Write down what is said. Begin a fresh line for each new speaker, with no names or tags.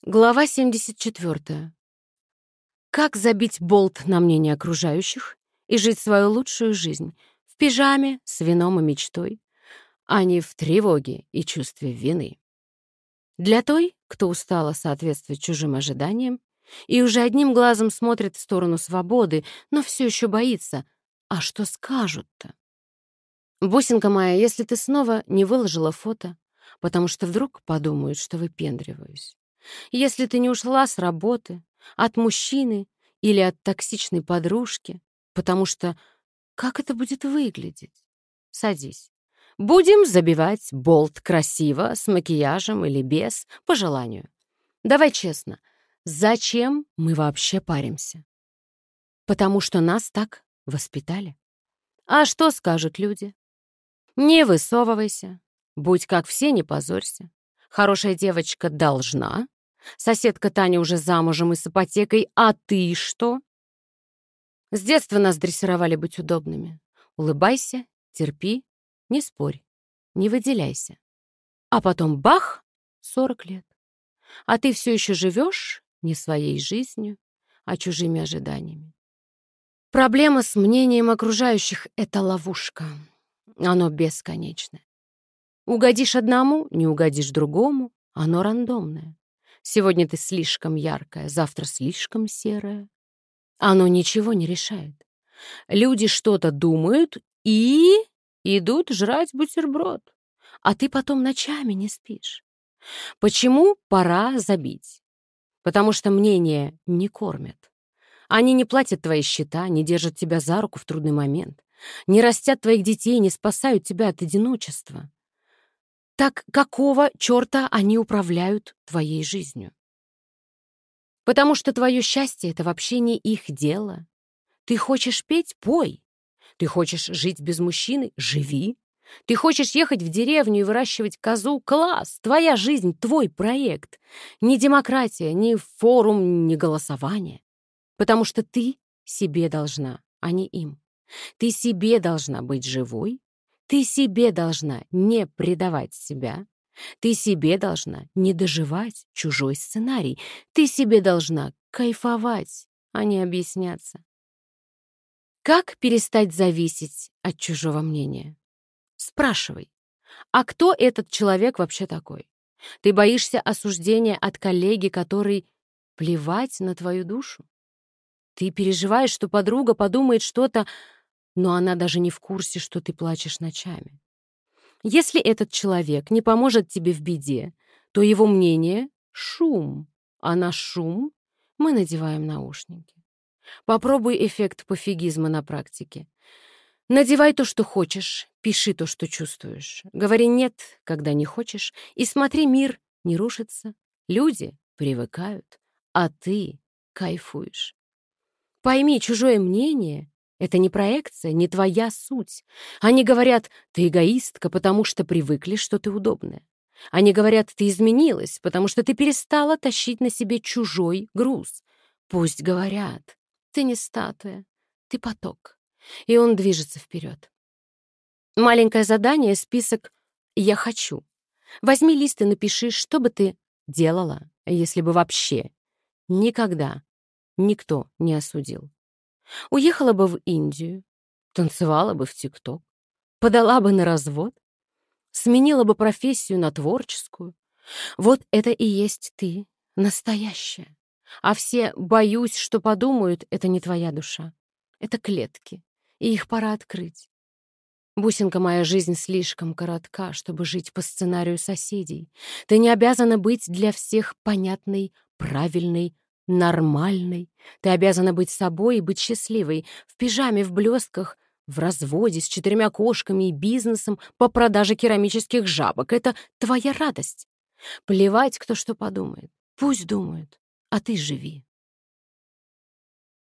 Глава 74. Как забить болт на мнение окружающих и жить свою лучшую жизнь в пижаме с вином и мечтой, а не в тревоге и чувстве вины. Для той, кто устала соответствовать чужим ожиданиям и уже одним глазом смотрит в сторону свободы, но все еще боится, а что скажут-то? Бусинка моя, если ты снова не выложила фото, потому что вдруг подумают, что выпендриваюсь. Если ты не ушла с работы, от мужчины или от токсичной подружки, потому что как это будет выглядеть? Садись. Будем забивать болт красиво, с макияжем или без, по желанию. Давай честно, зачем мы вообще паримся? Потому что нас так воспитали. А что скажут люди? Не высовывайся, будь как все, не позорься. Хорошая девочка должна. Соседка Таня уже замужем и с ипотекой, а ты что? С детства нас дрессировали быть удобными. Улыбайся, терпи, не спорь, не выделяйся. А потом бах, 40 лет. А ты все еще живешь не своей жизнью, а чужими ожиданиями. Проблема с мнением окружающих — это ловушка. Оно бесконечное. Угодишь одному, не угодишь другому, оно рандомное. Сегодня ты слишком яркая, завтра слишком серая. Оно ничего не решает. Люди что-то думают и идут жрать бутерброд. А ты потом ночами не спишь. Почему пора забить? Потому что мнения не кормят. Они не платят твои счета, не держат тебя за руку в трудный момент, не растят твоих детей, не спасают тебя от одиночества. Так какого черта они управляют твоей жизнью? Потому что твое счастье — это вообще не их дело. Ты хочешь петь — пой. Ты хочешь жить без мужчины — живи. Ты хочешь ехать в деревню и выращивать козу — класс. Твоя жизнь — твой проект. Ни демократия, ни форум, ни голосование. Потому что ты себе должна, а не им. Ты себе должна быть живой. Ты себе должна не предавать себя. Ты себе должна не доживать чужой сценарий. Ты себе должна кайфовать, а не объясняться. Как перестать зависеть от чужого мнения? Спрашивай, а кто этот человек вообще такой? Ты боишься осуждения от коллеги, который плевать на твою душу? Ты переживаешь, что подруга подумает что-то, но она даже не в курсе, что ты плачешь ночами. Если этот человек не поможет тебе в беде, то его мнение — шум, а на шум мы надеваем наушники. Попробуй эффект пофигизма на практике. Надевай то, что хочешь, пиши то, что чувствуешь. Говори «нет», когда не хочешь, и смотри, мир не рушится. Люди привыкают, а ты кайфуешь. Пойми, чужое мнение — это не проекция, не твоя суть. Они говорят, ты эгоистка, потому что привыкли, что ты удобная. Они говорят, ты изменилась, потому что ты перестала тащить на себе чужой груз. Пусть говорят, ты не статуя, ты поток, и он движется вперед. Маленькое задание, список «Я хочу». Возьми лист и напиши, что бы ты делала, если бы вообще никогда никто не осудил. Уехала бы в Индию, танцевала бы в ТикТок, подала бы на развод, сменила бы профессию на творческую. Вот это и есть ты, настоящая. А все «боюсь, что подумают» — это не твоя душа. Это клетки, и их пора открыть. Бусинка, моя жизнь слишком коротка, чтобы жить по сценарию соседей. Ты не обязана быть для всех понятной, правильной, нормальной. Ты обязана быть собой и быть счастливой, в пижаме, в блестках, в разводе, с 4 кошками и бизнесом по продаже керамических жабок. Это твоя радость. Плевать, кто что подумает. Пусть думают, а ты живи.